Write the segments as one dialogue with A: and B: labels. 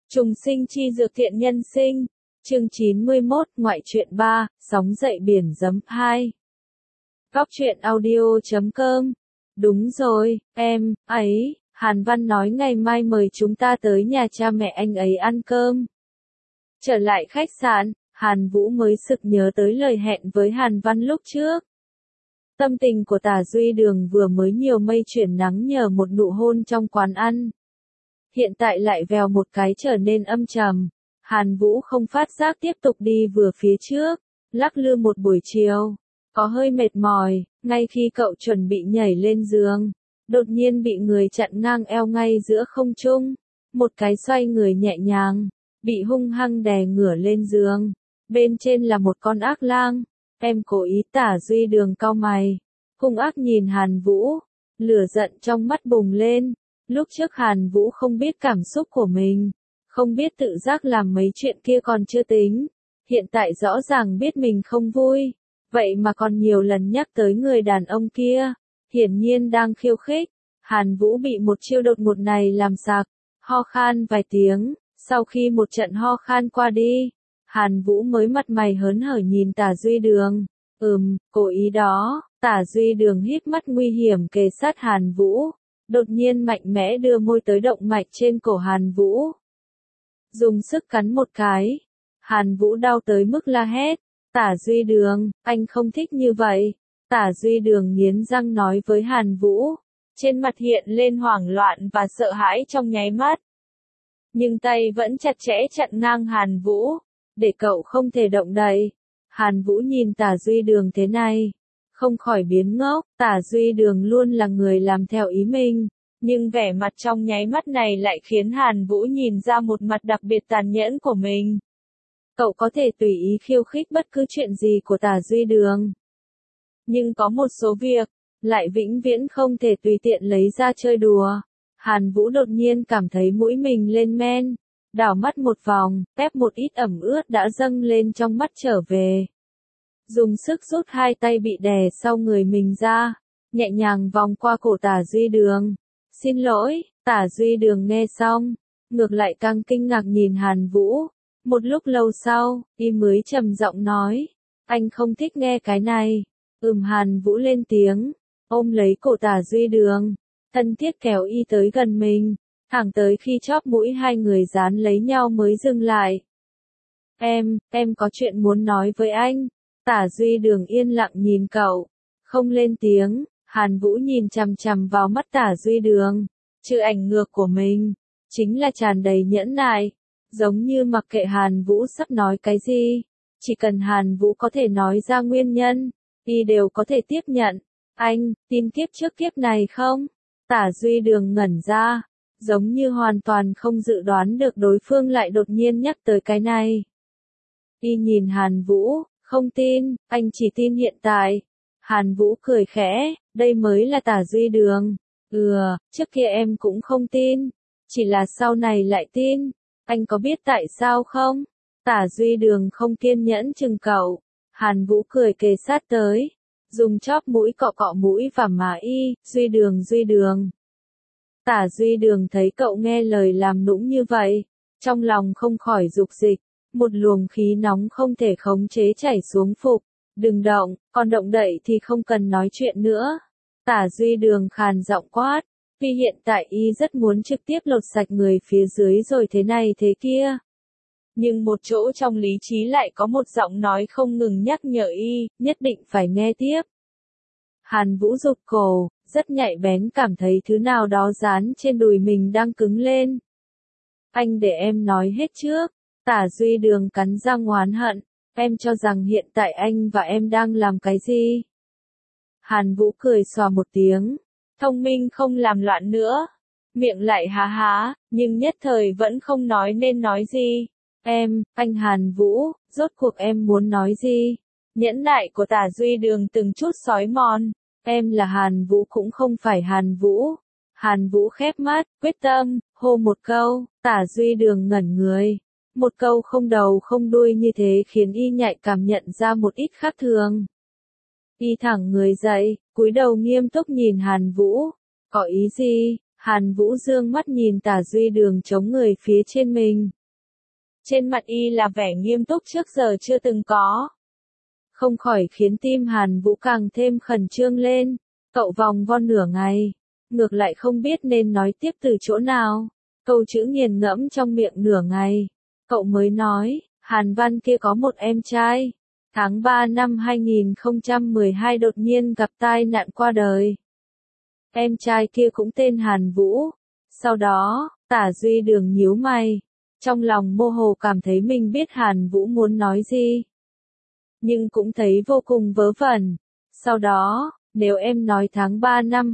A: Trùng sinh chi dược thiện nhân sinh. Chương 91, ngoại truyện 3, sóng dậy biển giấm 2. Góc truyện audio.com. Đúng rồi, em, ấy, Hàn Văn nói ngày mai mời chúng ta tới nhà cha mẹ anh ấy ăn cơm. Trở lại khách sạn, Hàn Vũ mới sực nhớ tới lời hẹn với Hàn Văn lúc trước. Tâm tình của Tả Duy Đường vừa mới nhiều mây chuyển nắng nhờ một nụ hôn trong quán ăn. Hiện tại lại vèo một cái trở nên âm trầm. Hàn Vũ không phát giác tiếp tục đi vừa phía trước, lắc lư một buổi chiều. Có hơi mệt mỏi, ngay khi cậu chuẩn bị nhảy lên giường, đột nhiên bị người chặn ngang eo ngay giữa không trung. Một cái xoay người nhẹ nhàng, bị hung hăng đè ngửa lên giường. Bên trên là một con ác lang. Em cố ý. Tả Duy Đường cau mày, hung ác nhìn Hàn Vũ, lửa giận trong mắt bùng lên. Lúc trước Hàn Vũ không biết cảm xúc của mình, không biết tự giác làm mấy chuyện kia còn chưa tính. Hiện tại rõ ràng biết mình không vui, vậy mà còn nhiều lần nhắc tới người đàn ông kia, hiển nhiên đang khiêu khích. Hàn Vũ bị một chiêu đột ngột này làm sặc, ho khan vài tiếng, sau khi một trận ho khan qua đi, Hàn Vũ mới mặt mày hớn hở nhìn Tả Duy Đường. Cố ý đó. Tả Duy Đường híp mắt nguy hiểm kề sát Hàn Vũ, đột nhiên mạnh mẽ đưa môi tới động mạch trên cổ Hàn Vũ. Dùng sức cắn một cái. Hàn Vũ đau tới mức la hét. Tả Duy Đường, anh không thích như vậy. Tả Duy Đường nghiến răng nói với Hàn Vũ. Trên mặt hiện lên hoảng loạn và sợ hãi trong nháy mắt. Nhưng tay vẫn chặt chẽ chặn ngang Hàn Vũ, để cậu không thể động đậy. Hàn Vũ nhìn Tả Duy Đường thế này, không khỏi biến ngốc. Tả Duy Đường luôn là người làm theo ý mình, nhưng vẻ mặt trong nháy mắt này lại khiến Hàn Vũ nhìn ra một mặt đặc biệt tàn nhẫn của mình. Cậu có thể tùy ý khiêu khích bất cứ chuyện gì của Tả Duy Đường, nhưng có một số việc, lại vĩnh viễn không thể tùy tiện lấy ra chơi đùa. Hàn Vũ đột nhiên cảm thấy mũi mình lên men, đảo mắt một vòng, ép một ít ẩm ướt đã dâng lên trong mắt trở về. Dùng sức rút hai tay bị đè sau người mình ra, nhẹ nhàng vòng qua cổ Tả Duy Đường. Xin lỗi. Tả Duy Đường nghe xong, ngược lại càng kinh ngạc nhìn Hàn Vũ. Một lúc lâu sau, y mới trầm giọng nói, anh không thích nghe cái này. Hàn Vũ lên tiếng, ôm lấy cổ Tả Duy Đường, thân thiết kéo y tới gần mình, thẳng tới khi chóp mũi hai người dán lấy nhau mới dừng lại. Em có chuyện muốn nói với anh. Tả Duy Đường yên lặng nhìn cậu, không lên tiếng. Hàn Vũ nhìn chằm chằm vào mắt Tả Duy Đường, chữ ảnh ngược của mình, chính là tràn đầy nhẫn nại, giống như mặc kệ Hàn Vũ sắp nói cái gì, chỉ cần Hàn Vũ có thể nói ra nguyên nhân, y đều có thể tiếp nhận. Anh, tin kiếp trước kiếp này không? Tả Duy Đường ngẩn ra, giống như hoàn toàn không dự đoán được đối phương lại đột nhiên nhắc tới cái này. Y nhìn Hàn Vũ, không tin, anh chỉ tin hiện tại. Hàn Vũ cười khẽ, đây mới là Tả Duy Đường. Trước kia em cũng không tin, chỉ là sau này lại tin. Anh có biết tại sao không? Tả Duy Đường không kiên nhẫn chừng cậu. Hàn Vũ cười kề sát tới, dùng chóp mũi cọ cọ mũi và má y. Duy Đường. Tả Duy Đường thấy cậu nghe lời làm nũng như vậy, trong lòng không khỏi dục dịch, một luồng khí nóng không thể khống chế chảy xuống phục. Đừng động, còn động đậy thì không cần nói chuyện nữa. Tả Duy Đường khàn giọng quát, vì hiện tại y rất muốn trực tiếp lột sạch người phía dưới rồi thế này thế kia. Nhưng một chỗ trong lý trí lại có một giọng nói không ngừng nhắc nhở y, nhất định phải nghe tiếp. Hàn Vũ rụt cổ, rất nhạy bén cảm thấy thứ nào đó dán trên đùi mình đang cứng lên. Anh để em nói hết trước. Tả Duy Đường cắn răng oán hận. Em cho rằng hiện tại anh và em đang làm cái gì? Hàn Vũ cười xòa một tiếng. Thông minh không làm loạn nữa. Miệng lại há há, nhưng nhất thời vẫn không nói nên nói gì. Anh Hàn Vũ, rốt cuộc em muốn nói gì? Nhẫn nại của Tả Duy Đường từng chút xói mòn. Em là Hàn Vũ cũng không phải Hàn Vũ. Hàn Vũ khép mắt, quyết tâm, hô một câu. Tả Duy Đường ngẩn người. Một câu không đầu không đuôi như thế khiến y nhạy cảm nhận ra một ít khác thường. Y thẳng người dậy, cúi đầu nghiêm túc nhìn Hàn Vũ. Có ý gì? Hàn Vũ dương mắt nhìn Tả Duy Đường chống người phía trên mình. Trên mặt y là vẻ nghiêm túc trước giờ chưa từng có. Không khỏi khiến tim Hàn Vũ càng thêm khẩn trương lên. Cậu vòng vo nửa ngày, ngược lại không biết nên nói tiếp từ chỗ nào. Câu chữ nghiền ngẫm trong miệng nửa ngày, cậu mới nói, Hàn Văn kia có một em trai. Tháng 3 năm 2012 đột nhiên gặp tai nạn qua đời. Em trai kia cũng tên Hàn Vũ. Sau đó, Tả Duy Đường nhíu mày. Trong lòng mơ hồ cảm thấy mình biết Hàn Vũ muốn nói gì. Nhưng cũng thấy vô cùng vớ vẩn. Sau đó, nếu em nói tháng 3 năm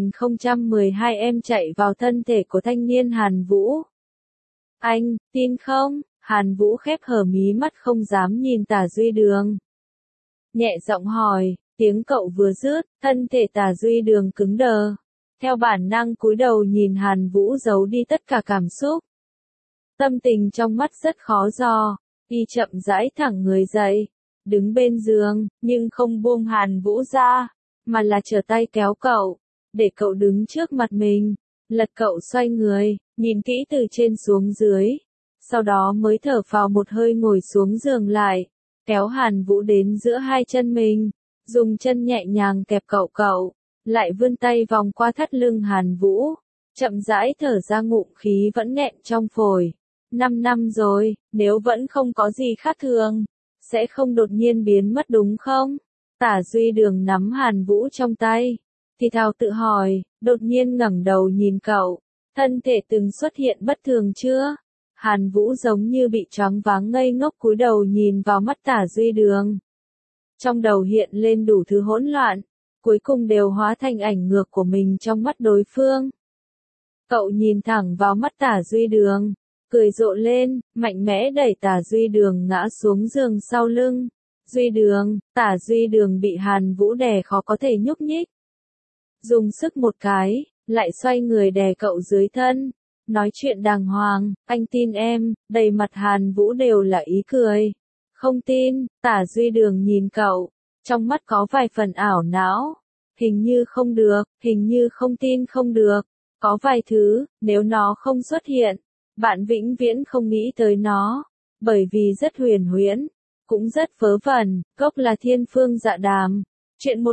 A: 2012 em chạy vào thân thể của thanh niên Hàn Vũ. Anh, tin không? Hàn Vũ khép hờ mí mắt không dám nhìn Tả Duy Đường. Nhẹ giọng hỏi, tiếng cậu vừa dứt, thân thể Tả Duy Đường cứng đờ. Theo bản năng cúi đầu nhìn Hàn Vũ giấu đi tất cả cảm xúc. Tâm tình trong mắt rất khó dò, y chậm rãi thẳng người dậy, đứng bên giường, nhưng không buông Hàn Vũ ra, mà là trở tay kéo cậu, để cậu đứng trước mặt mình, lật cậu xoay người, nhìn kỹ từ trên xuống dưới, sau đó mới thở phào một hơi ngồi xuống giường lại, kéo Hàn Vũ đến giữa hai chân mình, dùng chân nhẹ nhàng kẹp cậu, lại vươn tay vòng qua thắt lưng Hàn Vũ, chậm rãi thở ra ngụm khí vẫn nghẹn trong phổi. 5 năm rồi, nếu vẫn không có gì khác thường, sẽ không đột nhiên biến mất đúng không? Tả Duy Đường nắm Hàn Vũ trong tay, thì thào tự hỏi, đột nhiên ngẩng đầu nhìn cậu, thân thể từng xuất hiện bất thường chưa? Hàn Vũ giống như bị choáng váng ngây ngốc cúi đầu nhìn vào mắt Tả Duy Đường. Trong đầu hiện lên đủ thứ hỗn loạn, cuối cùng đều hóa thành ảnh ngược của mình trong mắt đối phương. Cậu nhìn thẳng vào mắt Tả Duy Đường, cười rộ lên, mạnh mẽ đẩy Tả Duy Đường ngã xuống giường sau lưng. Duy Đường, Tả Duy Đường bị Hàn Vũ đè khó có thể nhúc nhích. Dùng sức một cái, lại xoay người đè cậu dưới thân. Nói chuyện đàng hoàng, anh tin em, đầy mặt Hàn Vũ đều là ý cười. Không tin, Tả Duy Đường nhìn cậu, trong mắt có vài phần ảo não. Hình như không được, hình như không tin không được. Có vài thứ, nếu nó không xuất hiện, bạn vĩnh viễn không nghĩ tới nó. Bởi vì rất huyền huyễn, cũng rất vớ vẩn, gốc là thiên phương dạ đàm. Chuyện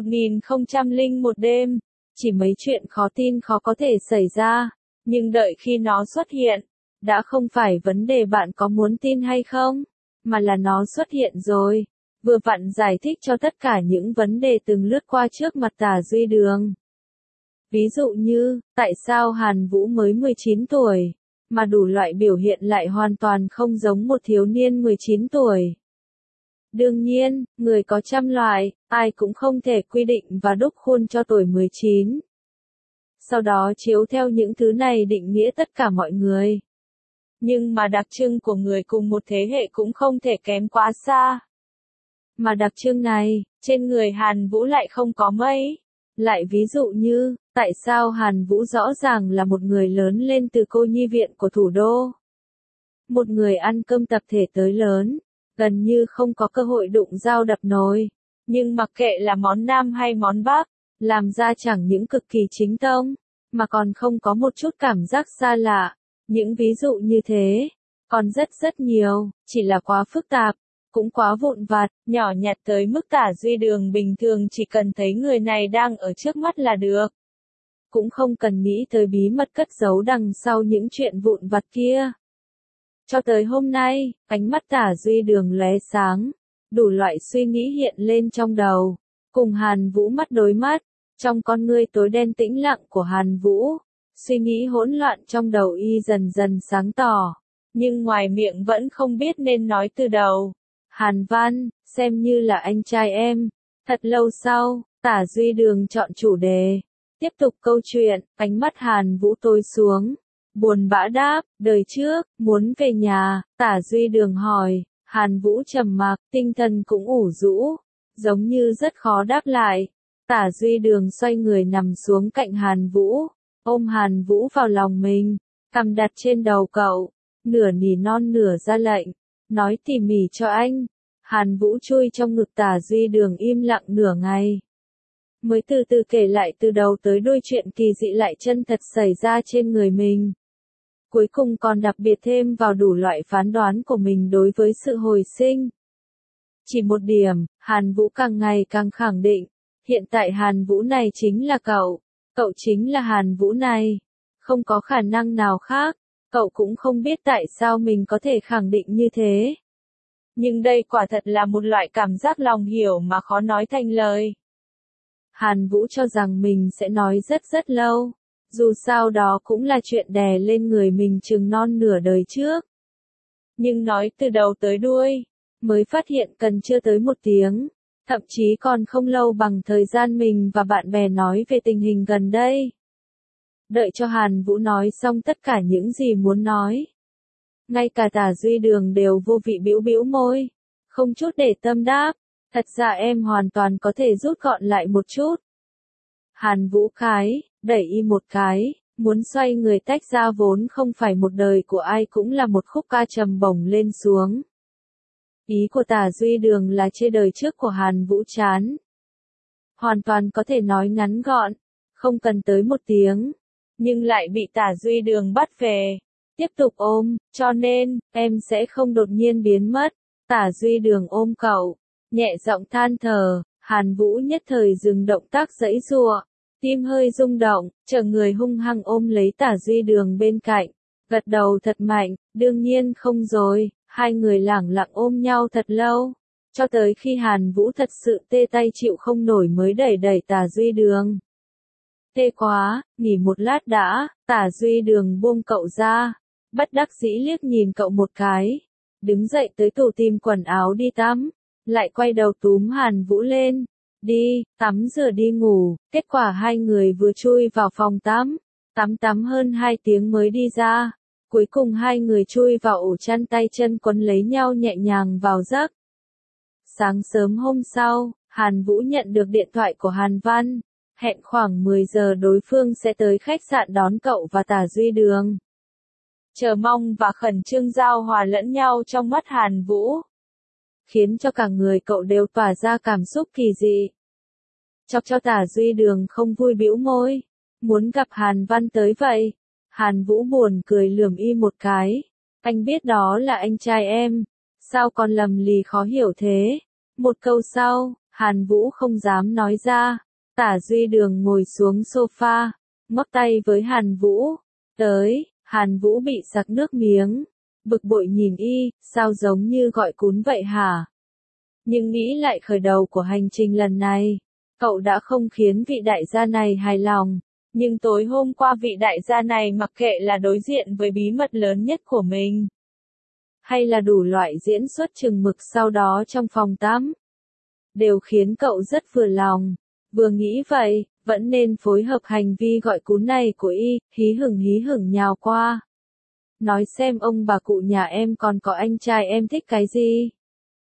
A: 1001 đêm, chỉ mấy chuyện khó tin khó có thể xảy ra. Nhưng đợi khi nó xuất hiện, đã không phải vấn đề bạn có muốn tin hay không, mà là nó xuất hiện rồi. Vừa vặn giải thích cho tất cả những vấn đề từng lướt qua trước mặt Tả Duy Đường. Ví dụ như, tại sao Hàn Vũ mới 19 tuổi, mà đủ loại biểu hiện lại hoàn toàn không giống một thiếu niên 19 tuổi. Đương nhiên, người có trăm loại, ai cũng không thể quy định và đúc khuôn cho tuổi 19. Sau đó chiếu theo những thứ này định nghĩa tất cả mọi người. Nhưng mà đặc trưng của người cùng một thế hệ cũng không thể kém quá xa. Mà đặc trưng này, trên người Hàn Vũ lại không có mấy. Lại ví dụ như, tại sao Hàn Vũ rõ ràng là một người lớn lên từ cô nhi viện của thủ đô. Một người ăn cơm tập thể tới lớn, gần như không có cơ hội đụng dao đập nồi. Nhưng mặc kệ là món Nam hay món Bắc, làm ra chẳng những cực kỳ chính tông, mà còn không có một chút cảm giác xa lạ. Những ví dụ như thế, còn rất nhiều, chỉ là quá phức tạp, cũng quá vụn vặt, nhỏ nhặt tới mức Tả Duy Đường bình thường chỉ cần thấy người này đang ở trước mắt là được. Cũng không cần nghĩ tới bí mật cất giấu đằng sau những chuyện vụn vặt kia. Cho tới hôm nay, ánh mắt Tả Duy Đường lóe sáng, đủ loại suy nghĩ hiện lên trong đầu. Cùng Hàn Vũ mắt đối mắt, trong con ngươi tối đen tĩnh lặng của Hàn Vũ, suy nghĩ hỗn loạn trong đầu y dần dần sáng tỏ, nhưng ngoài miệng vẫn không biết nên nói từ đầu. Hàn Văn, xem như là anh trai em. Thật lâu sau, Tả Duy Đường chọn chủ đề, tiếp tục câu chuyện, ánh mắt Hàn Vũ tối xuống, buồn bã đáp, đời trước, muốn về nhà. Tả Duy Đường hỏi, Hàn Vũ trầm mặc, tinh thần cũng ủ rũ, giống như rất khó đáp lại. Tả Duy Đường xoay người nằm xuống cạnh Hàn Vũ, ôm Hàn Vũ vào lòng mình, cằm đặt trên đầu cậu, nửa nỉ non nửa ra lệnh, nói tỉ mỉ cho anh. Hàn Vũ chui trong ngực Tả Duy Đường im lặng nửa ngày, mới từ từ kể lại từ đầu tới đuôi chuyện kỳ dị lại chân thật xảy ra trên người mình. cuối cùng còn đặc biệt thêm vào đủ loại phán đoán của mình đối với sự hồi sinh. Chỉ một điểm, Hàn Vũ càng ngày càng khẳng định, hiện tại Hàn Vũ này chính là cậu chính là Hàn Vũ này, không có khả năng nào khác, cậu cũng không biết tại sao mình có thể khẳng định như thế. Nhưng đây quả thật là một loại cảm giác lòng hiểu mà khó nói thành lời. Hàn Vũ cho rằng mình sẽ nói rất lâu, dù sao đó cũng là chuyện đè lên người mình chừng non nửa đời trước. Nhưng nói từ đầu tới đuôi, mới phát hiện cần chưa tới 1 tiếng, thậm chí còn không lâu bằng thời gian mình và bạn bè nói về tình hình gần đây. Đợi cho Hàn Vũ nói xong tất cả những gì muốn nói. Ngay cả Tả Duy Đường đều vô vị bĩu môi, không chút để tâm đáp, thật ra em hoàn toàn có thể rút gọn lại một chút. Hàn Vũ đẩy y một cái, muốn xoay người tách ra vốn không phải một đời của ai cũng là một khúc ca trầm bổng lên xuống. Ý của Tả Duy Đường là chê đời trước của Hàn Vũ chán. Hoàn toàn có thể nói ngắn gọn, không cần tới 1 tiếng, nhưng lại bị Tả Duy Đường bắt về. Tiếp tục ôm, cho nên, em sẽ không đột nhiên biến mất. Tả Duy Đường ôm cậu, nhẹ giọng than thở, Hàn Vũ nhất thời dừng động tác giãy giụa, tim hơi rung động, chờ người hung hăng ôm lấy Tả Duy Đường bên cạnh, gật đầu thật mạnh, đương nhiên không rồi, hai người lẳng lặng ôm nhau thật lâu, cho tới khi Hàn Vũ thật sự tê tay chịu không nổi mới đẩy Tả Duy Đường. Tê quá, nghỉ một lát đã, Tả Duy Đường buông cậu ra, bất đắc dĩ liếc nhìn cậu một cái, đứng dậy tới tủ tìm quần áo đi tắm, lại quay đầu túm Hàn Vũ lên, đi, tắm rửa đi ngủ, kết quả hai người vừa chui vào phòng tắm hơn 2 tiếng mới đi ra, cuối cùng hai người chui vào ổ chăn tay chân quấn lấy nhau nhẹ nhàng vào giấc. Sáng sớm hôm sau, Hàn Vũ nhận được điện thoại của Hàn Văn, hẹn khoảng 10 giờ đối phương sẽ tới khách sạn đón cậu và Tả Duy Đường. Chờ mong và khẩn trương giao hòa lẫn nhau trong mắt Hàn Vũ, khiến cho cả người cậu đều tỏa ra cảm xúc kỳ dị. Chọc cho Tả Duy Đường không vui bĩu môi, muốn gặp Hàn Văn tới vậy. Hàn Vũ buồn cười lườm y một cái, anh biết đó là anh trai em, sao còn lầm lì khó hiểu thế. Một câu sau, Hàn Vũ không dám nói ra. Tả Duy Đường ngồi xuống sofa, ngoắc tay với Hàn Vũ, tới. Hàn Vũ bị sặc nước miếng, bực bội nhìn y, sao giống như gọi cún vậy hả? Nhưng nghĩ lại khởi đầu của hành trình lần này, cậu đã không khiến vị đại gia này hài lòng, nhưng tối hôm qua vị đại gia này mặc kệ là đối diện với bí mật lớn nhất của mình, hay là đủ loại diễn xuất chừng mực sau đó trong phòng tắm, đều khiến cậu rất vừa lòng. Vừa nghĩ vậy, vẫn nên phối hợp hành vi gọi cún này của y, hí hửng nhào qua. Nói xem ông bà cụ nhà em còn có anh trai em thích cái gì.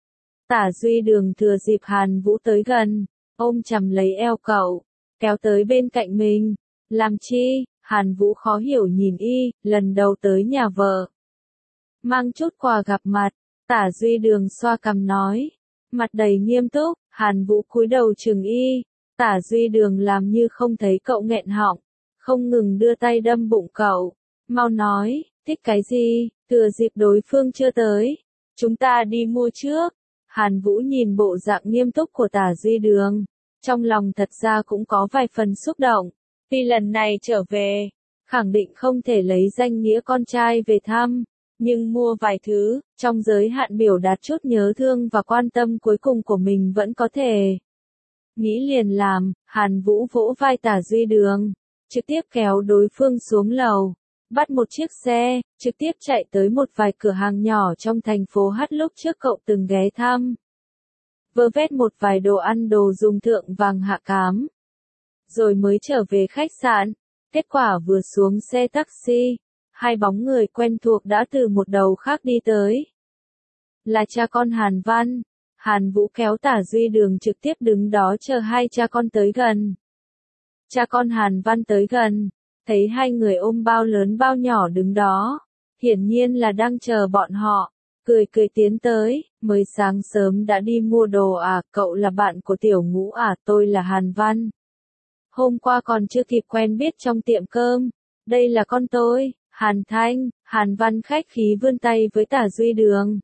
A: Tả Duy Đường thừa dịp Hàn Vũ tới gần, ôm chầm lấy eo cậu, kéo tới bên cạnh mình. Làm chi? Hàn Vũ khó hiểu nhìn y, lần đầu tới nhà vợ. Mang chút quà gặp mặt, Tả Duy Đường xoa cằm nói. Mặt đầy nghiêm túc, Hàn Vũ cúi đầu chừng y. Tả Duy Đường làm như không thấy cậu nghẹn họng, không ngừng đưa tay đâm bụng cậu. Mau nói, thích cái gì, thừa dịp đối phương chưa tới. Chúng ta đi mua trước. Hàn Vũ nhìn bộ dạng nghiêm túc của Tả Duy Đường, trong lòng thật ra cũng có vài phần xúc động. Vì lần này trở về, khẳng định không thể lấy danh nghĩa con trai về thăm, nhưng mua vài thứ, trong giới hạn biểu đạt chút nhớ thương và quan tâm cuối cùng của mình vẫn có thể. Nghĩ liền làm, Hàn Vũ vỗ vai Tả Duy Đường, trực tiếp kéo đối phương xuống lầu, bắt một chiếc xe, trực tiếp chạy tới một vài cửa hàng nhỏ trong thành phố H lúc trước cậu từng ghé thăm. Vơ vét một vài đồ ăn đồ dùng thượng vàng hạ cám, rồi mới trở về khách sạn. Kết quả vừa xuống xe taxi, hai bóng người quen thuộc đã từ một đầu khác đi tới. Là cha con Hàn Văn. Hàn Vũ kéo Tả Duy Đường trực tiếp đứng đó chờ hai cha con tới gần. Cha con Hàn Văn tới gần, thấy hai người ôm bao lớn bao nhỏ đứng đó, hiển nhiên là đang chờ bọn họ, cười tiến tới, mới sáng sớm đã đi mua đồ à, cậu là bạn của Tiểu Ngũ à, tôi là Hàn Văn. Hôm qua còn chưa kịp quen biết trong tiệm cơm, đây là con tôi. Hàn Thanh, Hàn Văn khách khí vươn tay với Tả Duy Đường.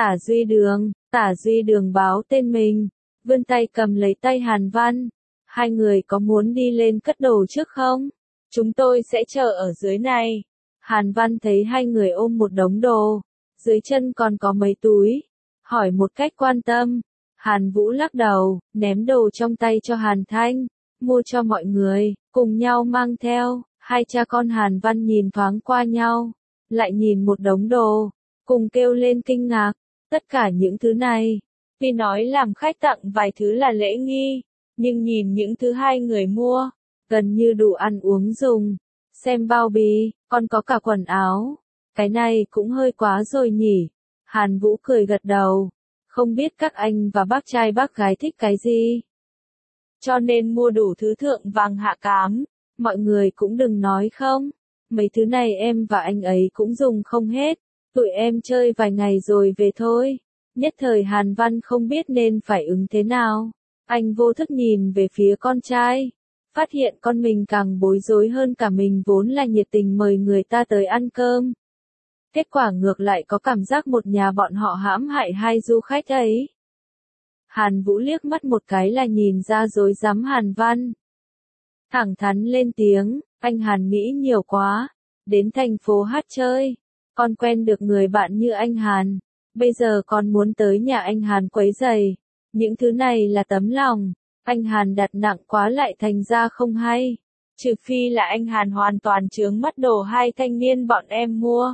A: Tả Duy Đường báo tên mình, vươn tay cầm lấy tay Hàn Văn. Hai người có muốn đi lên cất đồ trước không? Chúng tôi sẽ chờ ở dưới này. Hàn Văn thấy hai người ôm một đống đồ, dưới chân còn có mấy túi, hỏi một cách quan tâm. Hàn Vũ lắc đầu, ném đồ trong tay cho Hàn Thanh, mua cho mọi người, cùng nhau mang theo. Hai cha con Hàn Văn nhìn thoáng qua nhau, lại nhìn một đống đồ, cùng kêu lên kinh ngạc. Tất cả những thứ này, tuy nói làm khách tặng vài thứ là lễ nghi, nhưng nhìn những thứ hai người mua, gần như đủ ăn uống dùng. Xem bao bì, còn có cả quần áo. Cái này cũng hơi quá rồi nhỉ. Hàn Vũ cười gật đầu. Không biết các anh và bác trai bác gái thích cái gì. Cho nên mua đủ thứ thượng vàng hạ cám. Mọi người cũng đừng nói không. Mấy thứ này em và anh ấy cũng dùng không hết. Tụi em chơi vài ngày rồi về thôi. Nhất thời Hàn Văn không biết nên phải ứng thế nào. Anh vô thức nhìn về phía con trai. Phát hiện con mình càng bối rối hơn cả mình vốn là nhiệt tình mời người ta tới ăn cơm. Kết quả ngược lại có cảm giác một nhà bọn họ hãm hại hai du khách ấy. Hàn Vũ liếc mắt một cái là nhìn ra rối rắm Hàn Văn. Thẳng thắn lên tiếng, anh Hàn nghĩ nhiều quá. Đến thành phố hát chơi, con quen được người bạn như anh Hàn. Bây giờ con muốn tới nhà anh Hàn quấy rầy. Những thứ này là tấm lòng. Anh Hàn đặt nặng quá lại thành ra không hay. Trừ phi là anh Hàn hoàn toàn chướng mắt đồ hai thanh niên bọn em mua.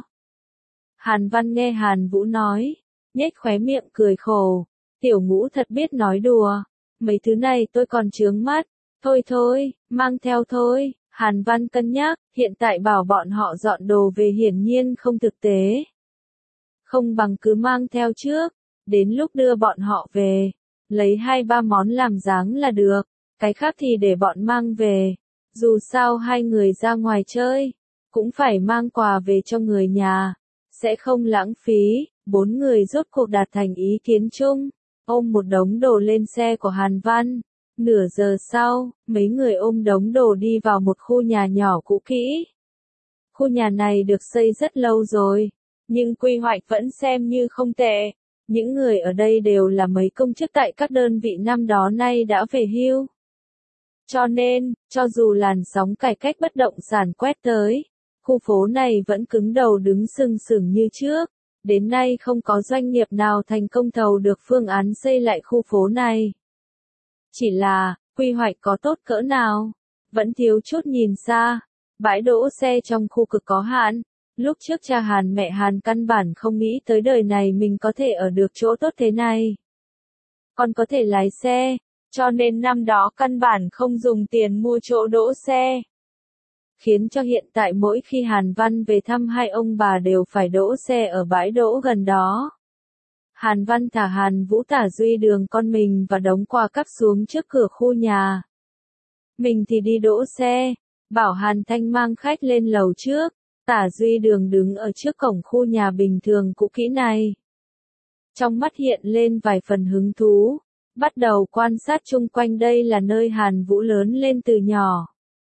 A: Hàn Văn nghe Hàn Vũ nói, nhếch khóe miệng cười khổ. Tiểu Ngũ thật biết nói đùa. Mấy thứ này tôi còn chướng mắt. Thôi, mang theo thôi. Hàn Văn cân nhắc, hiện tại bảo bọn họ dọn đồ về hiển nhiên không thực tế. Không bằng cứ mang theo trước. Đến lúc đưa bọn họ về, lấy 2-3 món làm dáng là được, cái khác thì để bọn mang về. Dù sao hai người ra ngoài chơi, cũng phải mang quà về cho người nhà, sẽ không lãng phí. 4 người rốt cuộc đạt thành ý kiến chung, ôm một đống đồ lên xe của Hàn Văn. Nửa giờ sau, mấy người ôm đống đồ đi vào một khu nhà nhỏ cũ kỹ. Khu nhà này được xây rất lâu rồi, nhưng quy hoạch vẫn xem như không tệ. Những người ở đây đều là mấy công chức tại các đơn vị năm đó nay đã về hưu. Cho nên, cho dù làn sóng cải cách bất động sản quét tới, khu phố này vẫn cứng đầu đứng sừng sững như trước. Đến nay không có doanh nghiệp nào thành công thầu được phương án xây lại khu phố này. Chỉ là, quy hoạch có tốt cỡ nào, vẫn thiếu chút nhìn xa. Bãi đỗ xe trong khu cực có hạn. Lúc trước cha Hàn mẹ Hàn căn bản không nghĩ tới đời này mình có thể ở được chỗ tốt thế này. Còn có thể lái xe, cho nên năm đó căn bản không dùng tiền mua chỗ đỗ xe. Khiến cho hiện tại mỗi khi Hàn Văn về thăm hai ông bà đều phải đỗ xe ở bãi đỗ gần đó. Hàn Văn thả Hàn Vũ Tả Duy Đường con mình và đống quà cắp xuống trước cửa khu nhà. Mình thì đi đỗ xe, bảo Hàn Thanh mang khách lên lầu trước. Tả Duy Đường đứng ở trước cổng khu nhà bình thường cũ kỹ này. Trong mắt hiện lên vài phần hứng thú, bắt đầu quan sát chung quanh đây là nơi Hàn Vũ lớn lên từ nhỏ.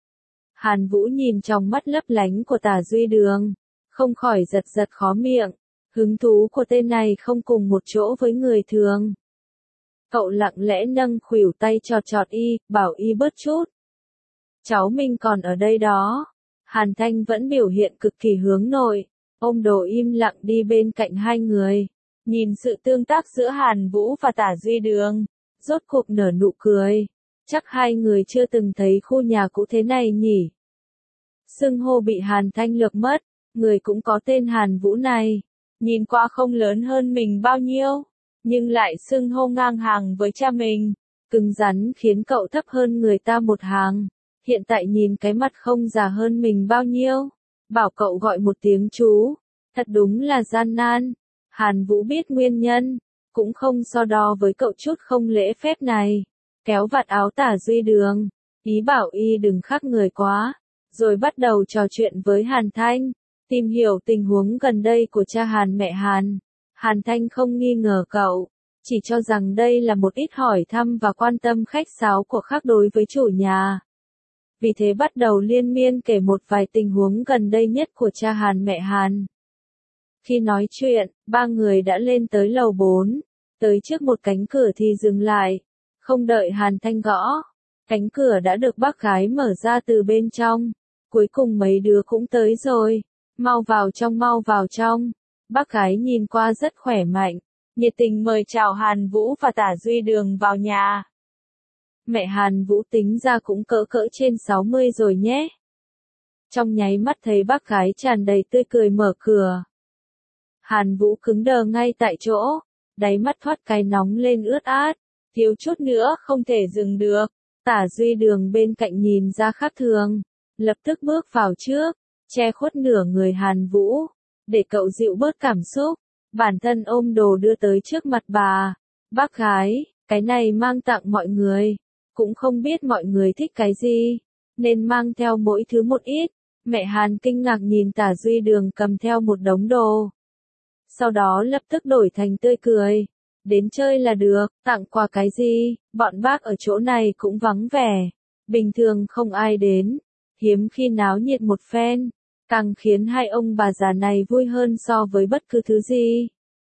A: Hàn Vũ nhìn trong mắt lấp lánh của Tả Duy Đường, không khỏi giật khó miệng. Hứng thú của tên này không cùng một chỗ với người thường. Cậu lặng lẽ nâng khuỷu tay chọt y, bảo y bớt chút. Cháu mình còn ở đây đó. Hàn Thanh vẫn biểu hiện cực kỳ hướng nội, ôm đồ im lặng đi bên cạnh hai người. Nhìn sự tương tác giữa Hàn Vũ và Tả Duy Đường, rốt cuộc nở nụ cười. Chắc hai người chưa từng thấy khu nhà cũ thế này nhỉ. Xưng hô bị Hàn Thanh lược mất, người cũng có tên Hàn Vũ này. Nhìn qua không lớn hơn mình bao nhiêu, nhưng lại xưng hô ngang hàng với cha mình. Cứng rắn khiến cậu thấp hơn người ta một hàng. Hiện tại nhìn cái mặt không già hơn mình bao nhiêu. Bảo cậu gọi một tiếng chú. Thật đúng là gian nan. Hàn Vũ biết nguyên nhân. Cũng không so đo với cậu chút không lễ phép này. Kéo vạt áo Tả Duy Đường. Ý bảo y đừng khác người quá. Rồi bắt đầu trò chuyện với Hàn Thanh. Tìm hiểu tình huống gần đây của cha Hàn mẹ Hàn. Hàn Thanh không nghi ngờ cậu. Chỉ cho rằng đây là một ít hỏi thăm và quan tâm khách sáo của khác đối với chủ nhà. vì thế bắt đầu liên miên kể một vài tình huống gần đây nhất của cha Hàn mẹ Hàn. Khi nói chuyện, ba người đã lên tới lầu 4, tới trước một cánh cửa thì dừng lại, không đợi Hàn Thanh gõ. Cánh cửa đã được bác gái mở ra từ bên trong, cuối cùng mấy đứa cũng tới rồi, mau vào trong mau vào trong. Bác gái nhìn qua rất khỏe mạnh, nhiệt tình mời chào Hàn Vũ và Tả Duy Đường vào nhà. Mẹ Hàn Vũ tính ra cũng cỡ cỡ trên 60 rồi nhé. Trong nháy mắt thấy bác gái tràn đầy tươi cười mở cửa. Hàn Vũ cứng đờ ngay tại chỗ, đáy mắt thoát cái nóng lên ướt át, thiếu chút nữa không thể dừng được. Tả Duy Đường bên cạnh nhìn ra khác thường, lập tức bước vào trước, che khuất nửa người Hàn Vũ, để cậu dịu bớt cảm xúc, bản thân ôm đồ đưa tới trước mặt bà. Bác gái, cái này mang tặng mọi người, cũng không biết mọi người thích cái gì, nên mang theo mỗi thứ một ít. Mẹ Hàn kinh ngạc nhìn Tả Duy Đường cầm theo một đống đồ. Sau đó lập tức đổi thành tươi cười. Đến chơi là được, tặng quà cái gì, bọn bác ở chỗ này cũng vắng vẻ. Bình thường không ai đến, hiếm khi náo nhiệt một phen, càng khiến hai ông bà già này vui hơn so với bất cứ thứ gì.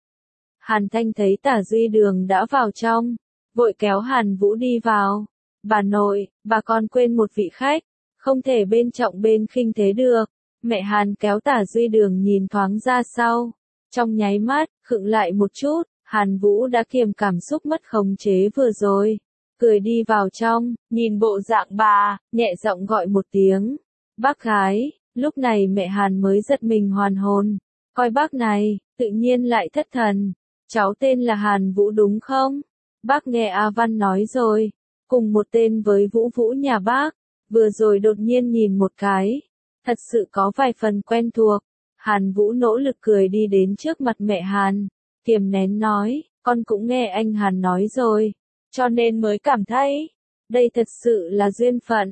A: Hàn Thanh thấy Tả Duy Đường đã vào trong, vội kéo Hàn Vũ đi vào. Bà nội, bà còn quên một vị khách, không thể bên trọng bên khinh thế được. Mẹ Hàn kéo Tả Duy Đường nhìn thoáng ra sau. Trong nháy mắt, khựng lại một chút, Hàn Vũ đã kiềm cảm xúc mất khống chế vừa rồi. Cười đi vào trong, nhìn bộ dạng bà, nhẹ giọng gọi một tiếng. Bác gái, lúc này mẹ Hàn mới giật mình hoàn hồn. Coi bác này, tự nhiên lại thất thần. Cháu tên là Hàn Vũ đúng không? Bác nghe A Văn nói rồi. Cùng một tên với Vũ Vũ nhà bác. Vừa rồi đột nhiên nhìn một cái. Thật sự có vài phần quen thuộc. Hàn Vũ nỗ lực cười đi đến trước mặt mẹ Hàn. Kiềm nén nói, con cũng nghe anh Hàn nói rồi. Cho nên mới cảm thấy, đây thật sự là duyên phận.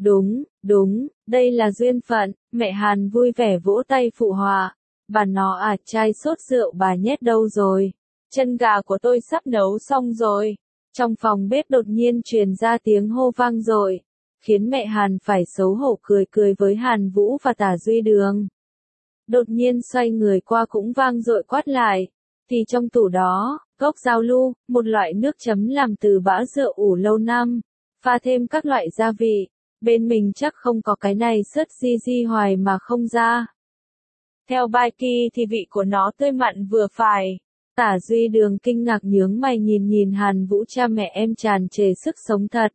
A: Đúng, đây là duyên phận. Mẹ Hàn vui vẻ vỗ tay phụ họa. Bà nó à, chai sốt rượu bà nhét đâu rồi? Chân gà của tôi sắp nấu xong rồi. Trong phòng bếp đột nhiên truyền ra tiếng hô vang dội, khiến mẹ Hàn phải xấu hổ cười cười với Hàn Vũ và Tả Duy Đường. Đột nhiên xoay người qua cũng vang dội quát lại, thì trong tủ đó, gốc giao lưu, một loại nước chấm làm từ bã rượu ủ lâu năm, pha thêm các loại gia vị, bên mình chắc không có cái này sớt di hoài mà không ra. Theo Bai Kỳ thì vị của nó tươi mặn vừa phải. Tả Duy Đường kinh ngạc nhướng mày nhìn Hàn Vũ, cha mẹ em tràn trề sức sống thật.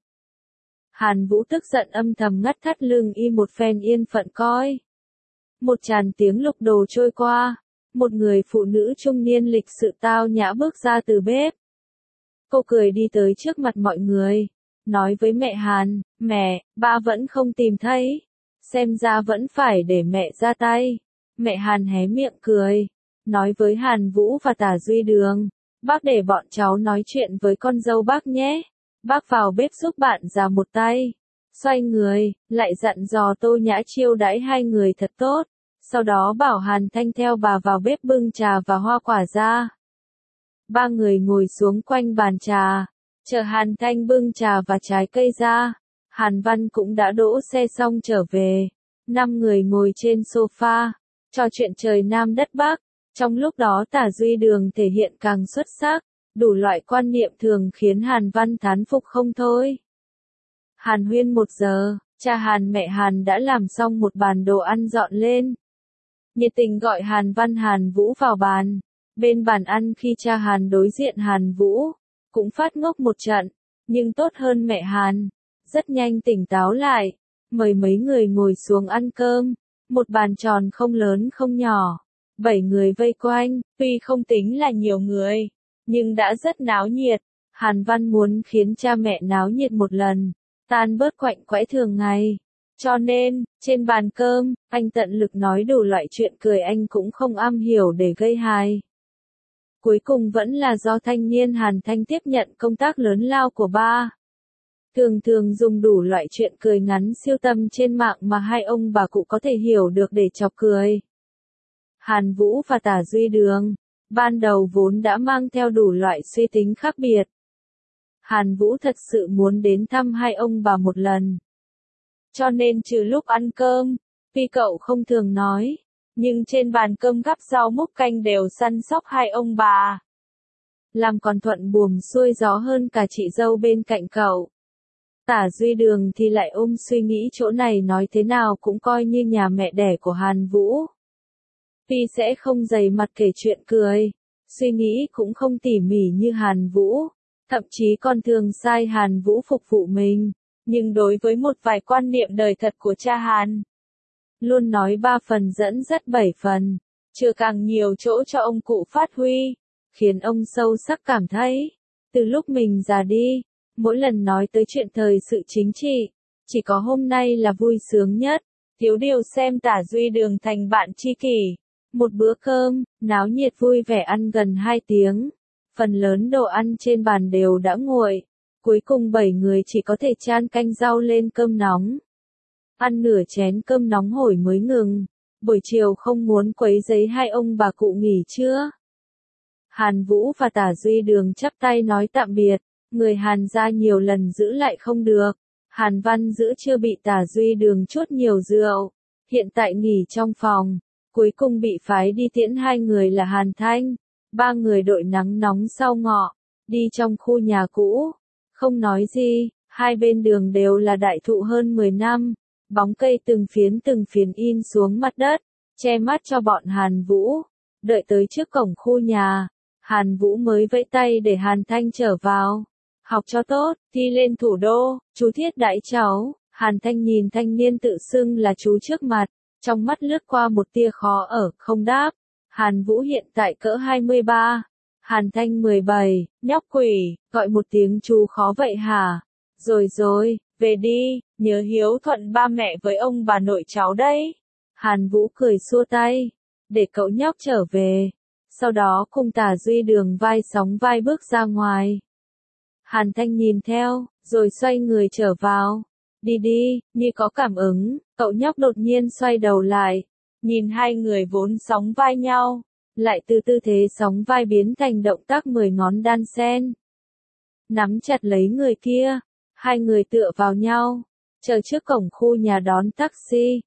A: Hàn Vũ tức giận âm thầm ngắt thắt lưng y một phen yên phận coi. Một tràn tiếng lục đồ trôi qua, một người phụ nữ trung niên lịch sự tao nhã bước ra từ bếp. Cô cười đi tới trước mặt mọi người, nói với mẹ Hàn, mẹ, ba vẫn không tìm thấy, xem ra vẫn phải để mẹ ra tay. Mẹ Hàn hé miệng cười, nói với Hàn Vũ và Tả Duy Đường, bác để bọn cháu nói chuyện với con dâu bác nhé. Bác vào bếp giúp bạn già một tay. Xoay người, lại dặn dò Tô Nhã chiêu đãi hai người thật tốt. Sau đó bảo Hàn Thanh theo bà vào bếp bưng trà và hoa quả ra. Ba người ngồi xuống quanh bàn trà, chờ Hàn Thanh bưng trà và trái cây ra. Hàn Văn cũng đã đỗ xe xong trở về. 5 người ngồi trên sofa, trò chuyện trời Nam đất Bắc. Trong lúc đó Tả Duy Đường thể hiện càng xuất sắc, đủ loại quan niệm thường khiến Hàn Văn thán phục không thôi. Hàn huyên 1 giờ, cha Hàn mẹ Hàn đã làm xong một bàn đồ ăn dọn lên. Nhiệt tình gọi Hàn Văn Hàn Vũ vào bàn. Bên bàn ăn khi cha Hàn đối diện Hàn Vũ, cũng phát ngốc một trận, nhưng tốt hơn mẹ Hàn, rất nhanh tỉnh táo lại, mời mấy người ngồi xuống ăn cơm. Một bàn tròn không lớn không nhỏ, 7 người vây quanh, tuy không tính là nhiều người, nhưng đã rất náo nhiệt. Hàn Văn muốn khiến cha mẹ náo nhiệt một lần, tan bớt quạnh quẽ thường ngày. Cho nên, trên bàn cơm, anh tận lực nói đủ loại chuyện cười anh cũng không am hiểu để gây hài. Cuối cùng vẫn là do thanh niên Hàn Thanh tiếp nhận công tác lớn lao của ba. Thường dùng đủ loại chuyện cười ngắn siêu tầm trên mạng mà hai ông bà cụ có thể hiểu được để chọc cười. Hàn Vũ và Tả Duy Đường, ban đầu vốn đã mang theo đủ loại suy tính khác biệt. Hàn Vũ thật sự muốn đến thăm hai ông bà một lần. cho nên trừ lúc ăn cơm, tuy cậu không thường nói, nhưng trên bàn cơm gắp rau múc canh đều săn sóc hai ông bà. Làm còn thuận buồm xuôi gió hơn cả chị dâu bên cạnh cậu. Tả Duy Đường thì lại suy nghĩ chỗ này nói thế nào cũng coi như nhà mẹ đẻ của Hàn Vũ. Tuy sẽ không dày mặt kể chuyện cười, suy nghĩ cũng không tỉ mỉ như Hàn Vũ, thậm chí còn thường sai Hàn Vũ phục vụ mình, nhưng đối với một vài quan niệm đời thật của cha Hàn, luôn nói 3 phần dẫn dắt 7 phần, chưa càng nhiều chỗ cho ông cụ phát huy, khiến ông sâu sắc cảm thấy, từ lúc mình già đi, mỗi lần nói tới chuyện thời sự chính trị, chỉ có hôm nay là vui sướng nhất, thiếu điều xem Tả Duy Đường thành bạn tri kỷ. Một bữa cơm, náo nhiệt vui vẻ ăn gần 2 tiếng, phần lớn đồ ăn trên bàn đều đã nguội, cuối cùng 7 người chỉ có thể chan canh rau lên cơm nóng. Ăn nửa chén cơm nóng hổi mới ngừng, buổi chiều không muốn quấy rầy hai ông bà cụ nghỉ trưa. Hàn Vũ và Tả Duy Đường chắp tay nói tạm biệt, người Hàn gia nhiều lần giữ lại không được, Hàn Văn giữ chưa bị Tả Duy Đường chuốt nhiều rượu, hiện tại nghỉ trong phòng. Cuối cùng bị phái đi tiễn hai người là Hàn Thanh, 3 người đội nắng nóng sau ngọ, đi trong khu nhà cũ, không nói gì, hai bên đường đều là đại thụ hơn 10 năm, bóng cây từng phiến in xuống mặt đất, che mắt cho bọn Hàn Vũ, đợi tới trước cổng khu nhà, Hàn Vũ mới vẫy tay để Hàn Thanh trở vào, học cho tốt, thi lên thủ đô, chú Thiết đãi cháu, Hàn Thanh nhìn thanh niên tự xưng là chú trước mặt. Trong mắt lướt qua một tia khó ở, không đáp. Hàn Vũ hiện tại cỡ 23. Hàn Thanh 17, nhóc quỷ, gọi một tiếng chú khó vậy hả? Rồi, về đi, nhớ hiếu thuận ba mẹ với ông bà nội cháu đấy. Hàn Vũ cười xua tay, để cậu nhóc trở về. Sau đó cùng Tả Duy Đường vai sóng vai bước ra ngoài. Hàn Thanh nhìn theo, rồi xoay người trở vào. Đi, như có cảm ứng, cậu nhóc đột nhiên xoay đầu lại, nhìn hai người vốn sóng vai nhau, lại từ tư thế sóng vai biến thành động tác 10 ngón đan sen. Nắm chặt lấy người kia, hai người tựa vào nhau, chờ trước cổng khu nhà đón taxi.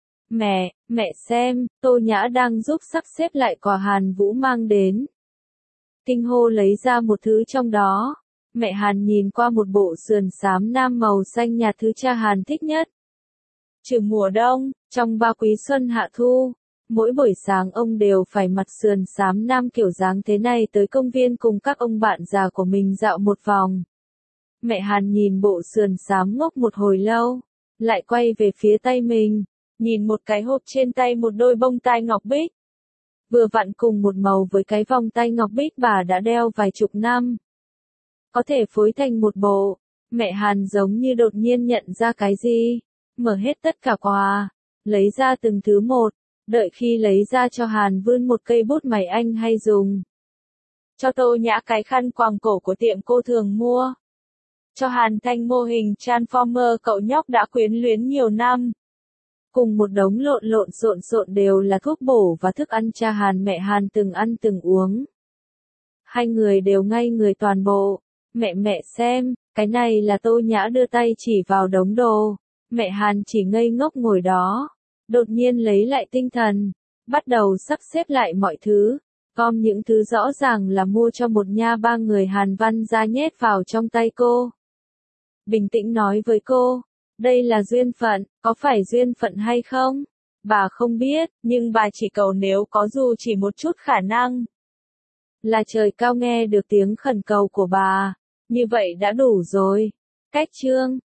A: Mẹ xem, Tô Nhã đang giúp sắp xếp lại quà Hàn Vũ mang đến. Kinh hô lấy ra một thứ trong đó. Mẹ Hàn nhìn qua một bộ sườn xám nam màu xanh nhạt thứ cha Hàn thích nhất. Trừ mùa đông, trong 3 quý xuân hạ thu, mỗi buổi sáng ông đều phải mặc sườn xám nam kiểu dáng thế này tới công viên cùng các ông bạn già của mình dạo một vòng. Mẹ Hàn nhìn bộ sườn xám ngốc một hồi lâu, lại quay về phía tay mình, nhìn một cái hộp trên tay một đôi bông tai ngọc bích. Vừa vặn cùng một màu với cái vòng tay ngọc bích bà đã đeo vài chục năm. Có thể phối thành một bộ, mẹ Hàn giống như đột nhiên nhận ra cái gì, mở hết tất cả quà, lấy ra từng thứ một, đợi khi lấy ra cho Hàn vươn một cây bút mày anh hay dùng. Cho Tô Nhã cái khăn quàng cổ của tiệm cô thường mua. Cho Hàn Thanh mô hình Transformer cậu nhóc đã quyến luyến nhiều năm. Cùng một đống lộn xộn đều là thuốc bổ và thức ăn cha Hàn mẹ Hàn từng ăn từng uống. Hai người đều ngây người toàn bộ. Mẹ xem, cái này là Tô Nhã đưa tay chỉ vào đống đồ. Mẹ Hàn chỉ ngây ngốc ngồi đó. Đột nhiên lấy lại tinh thần. Bắt đầu sắp xếp lại mọi thứ. Gom những thứ rõ ràng là mua cho một nha 3 người Hàn Văn ra nhét vào trong tay cô. Bình tĩnh nói với cô. Đây là duyên phận, có phải duyên phận hay không? Bà không biết, nhưng bà chỉ cầu nếu có dù chỉ một chút khả năng. Là trời cao nghe được tiếng khẩn cầu của bà. Như vậy đã đủ rồi. Cách chương